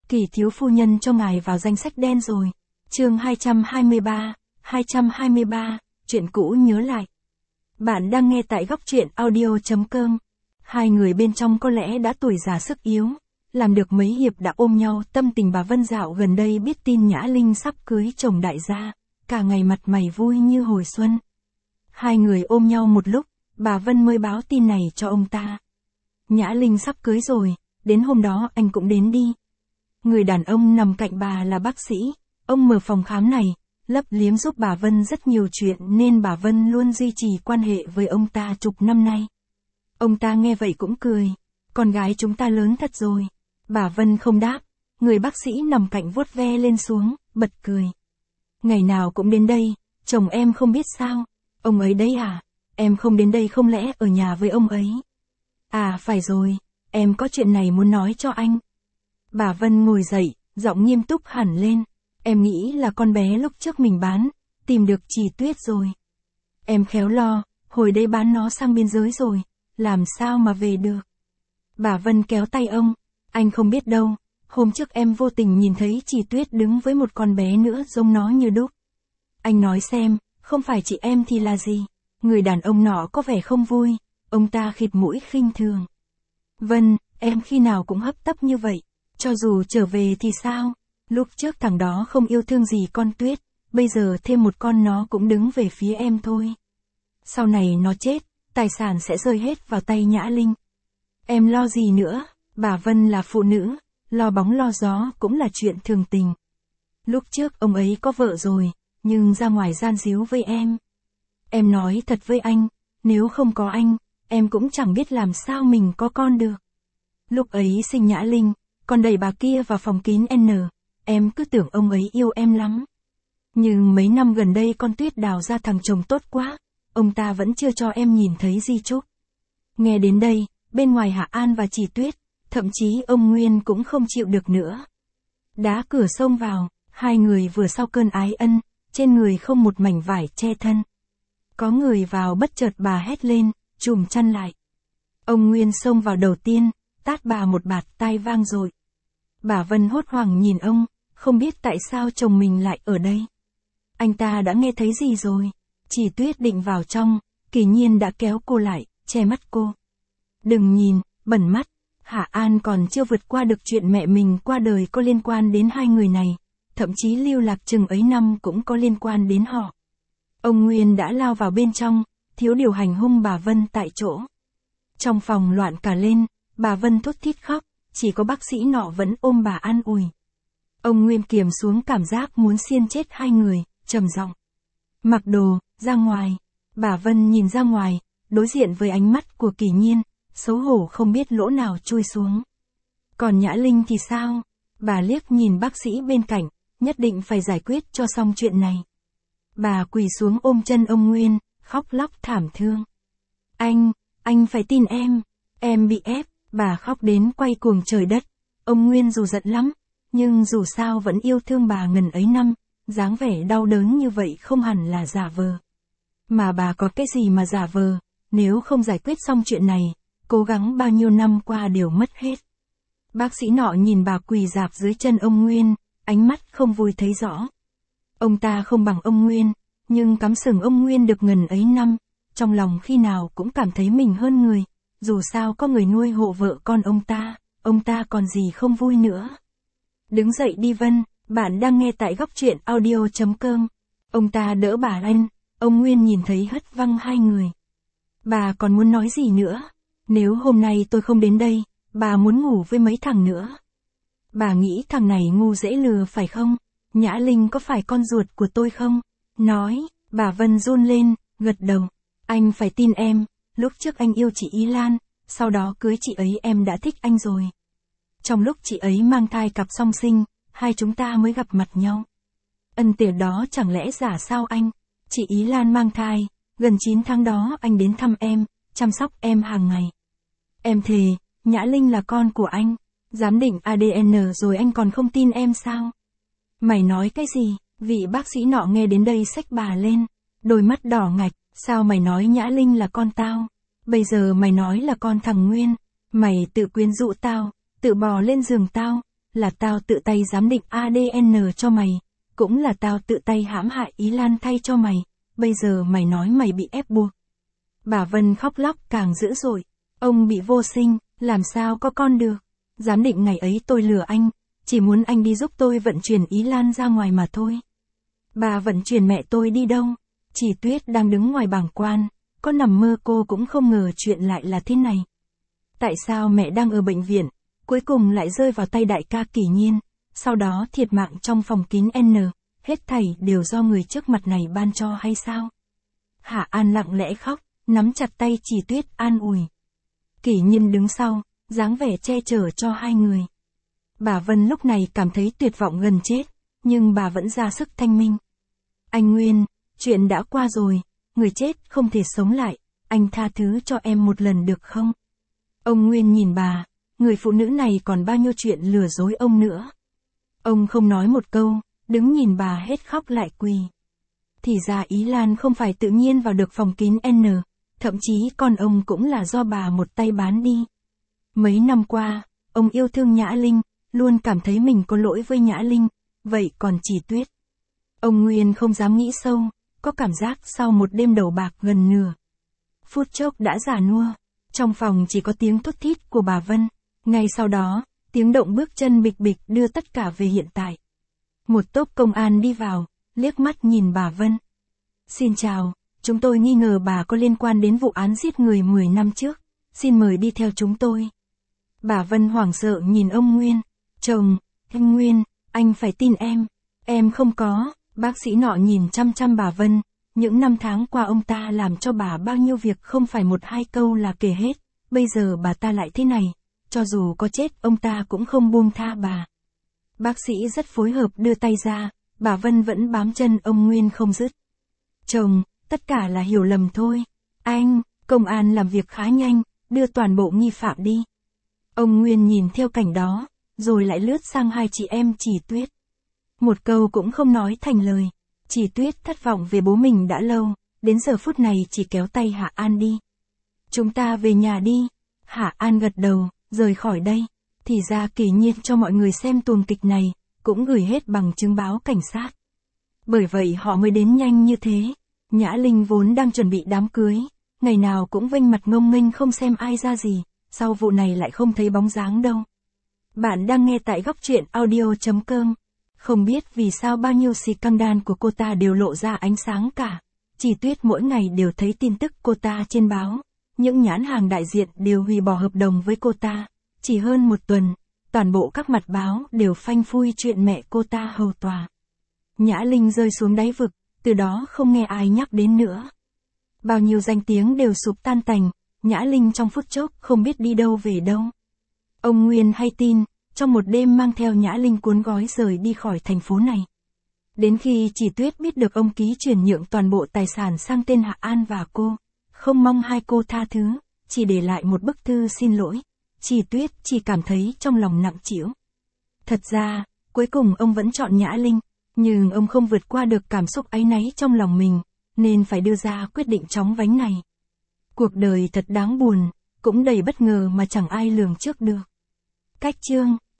Kỳ thiếu phu nhân cho ngài vào danh sách đen rồi. Chương 223, chuyện cũ nhớ lại. Bạn đang nghe tại góc truyện audio.com. Hai người bên trong có lẽ đã tuổi già sức yếu, làm được mấy hiệp đã ôm nhau. Tâm tình bà Vân dạo gần đây biết tin Nhã Linh sắp cưới chồng đại gia, cả ngày mặt mày vui như hồi xuân. Hai người ôm nhau một lúc, bà Vân mới báo tin này cho ông ta. Nhã Linh sắp cưới rồi, đến hôm đó anh cũng đến đi. Người đàn ông nằm cạnh bà là bác sĩ, ông mở phòng khám này, lấp liếm giúp bà Vân rất nhiều chuyện nên bà Vân luôn duy trì quan hệ với ông ta chục năm nay. Ông ta nghe vậy cũng cười, con gái chúng ta lớn thật rồi. Bà Vân không đáp, người bác sĩ nằm cạnh vuốt ve lên xuống, bật cười. Ngày nào cũng đến đây, chồng em không biết sao, ông ấy đấy à, em không đến đây không lẽ ở nhà với ông ấy. À phải rồi, em có chuyện này muốn nói cho anh. Bà Vân ngồi dậy, giọng nghiêm túc hẳn lên. Em nghĩ là con bé lúc trước mình bán, tìm được Trì Tuyết rồi. Em khéo lo, hồi đây bán nó sang biên giới rồi, làm sao mà về được. Bà Vân kéo tay ông, anh không biết đâu, hôm trước em vô tình nhìn thấy Trì Tuyết đứng với một con bé nữa giống nó như đúc. Anh nói xem, không phải chị em thì là gì? Người đàn ông nọ có vẻ không vui, ông ta khịt mũi khinh thường. Vân, em khi nào cũng hấp tấp như vậy, cho dù trở về thì sao? Lúc trước thằng đó không yêu thương gì con Tuyết, bây giờ thêm một con nó cũng đứng về phía em thôi. Sau này nó chết, tài sản sẽ rơi hết vào tay Nhã Linh. Em lo gì nữa, bà Vân là phụ nữ, lo bóng lo gió cũng là chuyện thường tình. Lúc trước ông ấy có vợ rồi, nhưng ra ngoài gian díu với em. Em nói thật với anh, nếu không có anh, em cũng chẳng biết làm sao mình có con được. Lúc ấy sinh Nhã Linh, còn đẩy bà kia vào phòng kín em cứ tưởng ông ấy yêu em lắm. Nhưng mấy năm gần đây con Tuyết đào ra thằng chồng tốt quá, ông ta vẫn chưa cho em nhìn thấy di chúc. Nghe đến đây, bên ngoài Hạ An và Trì Tuyết, thậm chí ông Nguyên cũng không chịu được nữa. Đá cửa xông vào, hai người vừa sau cơn ái ân, trên người không một mảnh vải che thân. Có người vào bất chợt bà hét lên, trùm chăn lại. Ông Nguyên xông vào đầu tiên, tát bà một bạt tai vang dội. Bà Vân hốt hoảng nhìn ông, không biết tại sao chồng mình lại ở đây. Anh ta đã nghe thấy gì rồi? Trì Tuyết định vào trong, Kỳ Nhiên đã kéo cô lại, che mắt cô. Đừng nhìn, bẩn mắt, Hạ An còn chưa vượt qua được chuyện mẹ mình qua đời có liên quan đến hai người này, thậm chí lưu lạc chừng ấy năm cũng có liên quan đến họ. Ông Nguyên đã lao vào bên trong, thiếu điều hành hung bà Vân tại chỗ. Trong phòng loạn cả lên, bà Vân thút thít khóc, chỉ có bác sĩ nọ vẫn ôm bà an ủi. Ông Nguyên kiềm xuống cảm giác muốn xiên chết hai người, trầm giọng. Mặc đồ, ra ngoài. Bà Vân nhìn ra ngoài, đối diện với ánh mắt của Kỳ Nhiên, xấu hổ không biết lỗ nào chui xuống. Còn Nhã Linh thì sao? Bà liếc nhìn bác sĩ bên cạnh, nhất định phải giải quyết cho xong chuyện này. Bà quỳ xuống ôm chân ông Nguyên, khóc lóc thảm thương. Anh phải tin em bị ép, bà khóc đến quay cuồng trời đất. Ông Nguyên dù giận lắm, nhưng dù sao vẫn yêu thương bà ngần ấy năm, dáng vẻ đau đớn như vậy không hẳn là giả vờ. Mà bà có cái gì mà giả vờ, nếu không giải quyết xong chuyện này, cố gắng bao nhiêu năm qua đều mất hết. Bác sĩ nọ nhìn bà quỳ rạp dưới chân ông Nguyên, ánh mắt không vui thấy rõ. Ông ta không bằng ông Nguyên, nhưng cắm sừng ông Nguyên được ngần ấy năm, trong lòng khi nào cũng cảm thấy mình hơn người, dù sao có người nuôi hộ vợ con ông ta còn gì không vui nữa. Đứng dậy đi Vân, bạn đang nghe tại góc truyện audio.com. Ông ta đỡ bà lên, ông Nguyên nhìn thấy hất văng hai người. Bà còn muốn nói gì nữa? Nếu hôm nay tôi không đến đây, bà muốn ngủ với mấy thằng nữa. Bà nghĩ thằng này ngu dễ lừa phải không? Nhã Linh có phải con ruột của tôi không? Nói, bà Vân run lên, gật đầu. Anh phải tin em, lúc trước anh yêu chị Ý Lan, sau đó cưới chị ấy em đã thích anh rồi. Trong lúc chị ấy mang thai cặp song sinh, hai chúng ta mới gặp mặt nhau. Ân tình đó chẳng lẽ giả sao anh? Chị Ý Lan mang thai, gần 9 tháng đó anh đến thăm em, chăm sóc em hàng ngày. Em thề, Nhã Linh là con của anh, giám định ADN rồi anh còn không tin em sao? Mày nói cái gì? Vị bác sĩ nọ nghe đến đây xách bà lên, đôi mắt đỏ ngạch, sao mày nói Nhã Linh là con tao? Bây giờ mày nói là con thằng Nguyên, mày tự quyến rũ tao, tự bò lên giường tao, là tao tự tay giám định ADN cho mày, cũng là tao tự tay hãm hại Ý Lan thay cho mày, bây giờ mày nói mày bị ép buộc. Bà Vân khóc lóc càng dữ dội, ông bị vô sinh, làm sao có con được, giám định ngày ấy tôi lừa anh, chỉ muốn anh đi giúp tôi vận chuyển Ý Lan ra ngoài mà thôi. Bà vận chuyển mẹ tôi đi đâu? Chỉ Tuyết đang đứng ngoài bàng quan, có nằm mơ cô cũng không ngờ chuyện lại là thế này. Tại sao mẹ đang ở bệnh viện, cuối cùng lại rơi vào tay đại ca Kỷ Nhiên, sau đó thiệt mạng trong phòng kín N, hết thảy đều do người trước mặt này ban cho hay sao? Hạ An lặng lẽ khóc, nắm chặt tay Chỉ Tuyết an ủi. Kỷ Nhiên đứng sau, dáng vẻ che chở cho hai người. Bà Vân lúc này cảm thấy tuyệt vọng gần chết, nhưng bà vẫn ra sức thanh minh. Anh Nguyên, chuyện đã qua rồi, người chết không thể sống lại, anh tha thứ cho em một lần được không? Ông Nguyên nhìn bà, người phụ nữ này còn bao nhiêu chuyện lừa dối ông nữa. Ông không nói một câu, đứng nhìn bà hết khóc lại quỳ. Thì ra Ý Lan không phải tự nhiên vào được phòng kín N, thậm chí con ông cũng là do bà một tay bán đi. Mấy năm qua, ông yêu thương Nhã Linh, luôn cảm thấy mình có lỗi với Nhã Linh, vậy còn Chỉ Tuyết. Ông Nguyên không dám nghĩ sâu, có cảm giác sau một đêm đầu bạc gần nửa phút chốc đã già nua, trong phòng chỉ có tiếng thút thít của bà Vân, ngay sau đó, tiếng động bước chân bịch bịch đưa tất cả về hiện tại. Một tốp công an đi vào, liếc mắt nhìn bà Vân. Xin chào, chúng tôi nghi ngờ bà có liên quan đến vụ án giết người 10 năm trước, xin mời đi theo chúng tôi. Bà Vân hoảng sợ nhìn ông Nguyên, chồng, anh Nguyên, anh phải tin em không có, bác sĩ nọ nhìn chăm chăm bà Vân, những năm tháng qua ông ta làm cho bà bao nhiêu việc không phải một hai câu là kể hết, bây giờ bà ta lại thế này, cho dù có chết ông ta cũng không buông tha bà. Bác sĩ rất phối hợp đưa tay ra, bà Vân vẫn bám chân ông Nguyên không dứt. Chồng, tất cả là hiểu lầm thôi. Anh, công an làm việc khá nhanh, đưa toàn bộ nghi phạm đi. Ông Nguyên nhìn theo cảnh đó, rồi lại lướt sang hai chị em Chỉ Tuyết. Một câu cũng không nói thành lời. Chỉ Tuyết thất vọng về bố mình đã lâu, đến giờ phút này chỉ kéo tay Hạ An đi. Chúng ta về nhà đi. Hạ An gật đầu, rời khỏi đây. Thì ra Kỷ Nhiên cho mọi người xem tuồng kịch này, cũng gửi hết bằng chứng báo cảnh sát. Bởi vậy họ mới đến nhanh như thế. Nhã Linh vốn đang chuẩn bị đám cưới, ngày nào cũng vênh mặt ngông nghênh không xem ai ra gì, sau vụ này lại không thấy bóng dáng đâu. Bạn đang nghe tại góc truyện audio.com. Không biết vì sao bao nhiêu scandal của cô ta đều lộ ra ánh sáng cả. Chỉ Tuyết mỗi ngày đều thấy tin tức cô ta trên báo. Những nhãn hàng đại diện đều hủy bỏ hợp đồng với cô ta. Chỉ hơn một tuần, toàn bộ các mặt báo đều phanh phui chuyện mẹ cô ta hầu tòa. Nhã Linh rơi xuống đáy vực, từ đó không nghe ai nhắc đến nữa. Bao nhiêu danh tiếng đều sụp tan tành, Nhã Linh trong phút chốc không biết đi đâu về đâu. Ông Nguyên hay tin, trong một đêm mang theo Nhã Linh cuốn gói rời đi khỏi thành phố này. Đến khi Chỉ Tuyết biết được ông ký chuyển nhượng toàn bộ tài sản sang tên Hạ An và cô, không mong hai cô tha thứ, chỉ để lại một bức thư xin lỗi, Chỉ Tuyết chỉ cảm thấy trong lòng nặng trĩu. Thật ra, cuối cùng ông vẫn chọn Nhã Linh, nhưng ông không vượt qua được cảm xúc áy náy trong lòng mình, nên phải đưa ra quyết định chóng vánh này. Cuộc đời thật đáng buồn, cũng đầy bất ngờ mà chẳng ai lường trước được. Cách chương